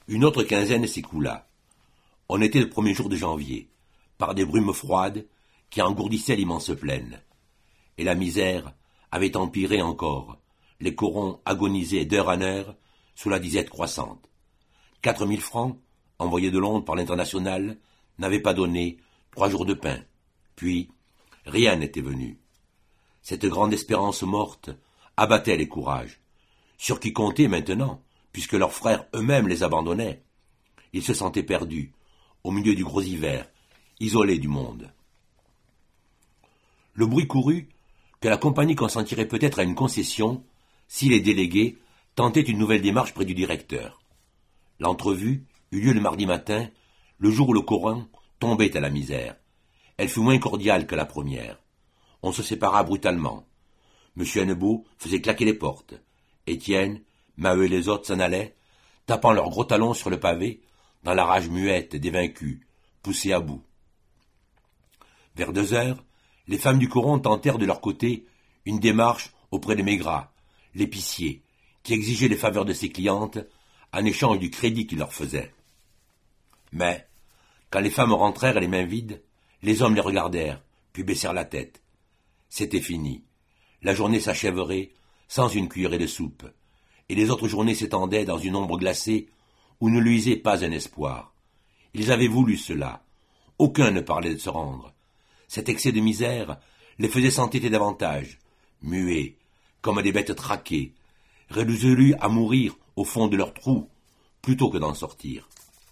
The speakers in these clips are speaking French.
Une autre quinzaine s'écoula. On était le premier jour de janvier, par des brumes froides qui engourdissaient l'immense plaine. Et la misère avait empiré encore. Les corons agonisaient d'heure en heure sous la disette croissante. 4000 francs, envoyés de Londres par l'Internationale, n'avaient pas donné 3 jours de pain. Puis, rien n'était venu. Cette grande espérance morte abattait les courages. Sur qui compter maintenant, puisque leurs frères eux-mêmes les abandonnaient? Ils se sentaient perdus, au milieu du gros hiver, isolés du monde. Le bruit courut que la compagnie consentirait peut-être à une concession si les délégués tentaient une nouvelle démarche près du directeur. L'entrevue eut lieu le mardi matin, le jour où le coron tombait à la misère. Elle fut moins cordiale que la première. On se sépara brutalement. M. Hennebeau faisait claquer les portes. Étienne, Maheu et les autres s'en allaient, tapant leurs gros talons sur le pavé, dans la rage muette des vaincus, poussés à bout. Vers 2 heures, les femmes du coron tentèrent de leur côté une démarche auprès de Maigrat, l'épicier, qui exigeait les faveurs de ses clientes en échange du crédit qu'il leur faisait. Mais, quand les femmes rentrèrent les mains vides, les hommes les regardèrent, puis baissèrent la tête. C'était fini. La journée s'achèverait sans une cuillerée de soupe, et les autres journées s'étendaient dans une ombre glacée où ne luisait pas un espoir. Ils avaient voulu cela. Aucun ne parlait de se rendre. Cet excès de misère les faisait s'entêter davantage, muets, comme des bêtes traquées, résolus à mourir au fond de leur trou, plutôt que d'en sortir.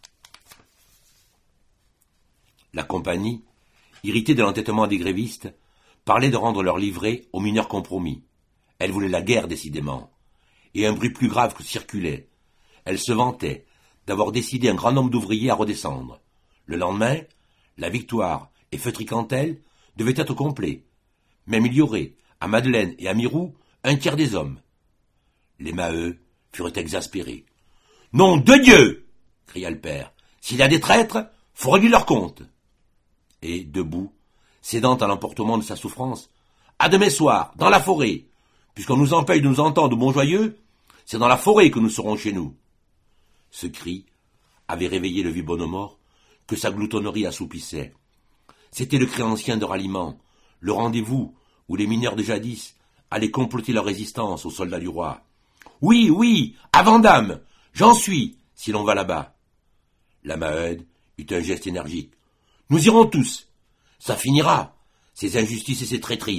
La compagnie, irritée de l'entêtement des grévistes, parlait de rendre leur livret aux mineurs compromis. Elle voulait la guerre, décidément. Et un bruit plus grave circulait. Elle se vantait d'avoir décidé un grand nombre d'ouvriers à redescendre. Le lendemain, la Victoire et Feutry-Cantel devaient être complets. Même il y aurait, à Madeleine et à Mirou, un tiers des hommes. Les Maheu furent exaspérés. « Nom de Dieu !» cria le père. « S'il y a des traîtres, faut régler leur compte. » Et, debout, cédant à l'emportement de sa souffrance, « À demain soir, dans la forêt. Puisqu'on nous empêche de nous entendre bon joyeux, c'est dans la forêt que nous serons chez nous. » Ce cri avait réveillé le vieux Bonnemort, que sa gloutonnerie assoupissait. C'était le cri ancien de ralliement, le rendez-vous où les mineurs de jadis allaient comploter leur résistance aux soldats du roi. « Oui, oui, à Vandame, j'en suis, si l'on va là-bas. » La Maheude eut un geste énergique. « Nous irons tous. Ça finira, ces injustices et ces traîtrises. »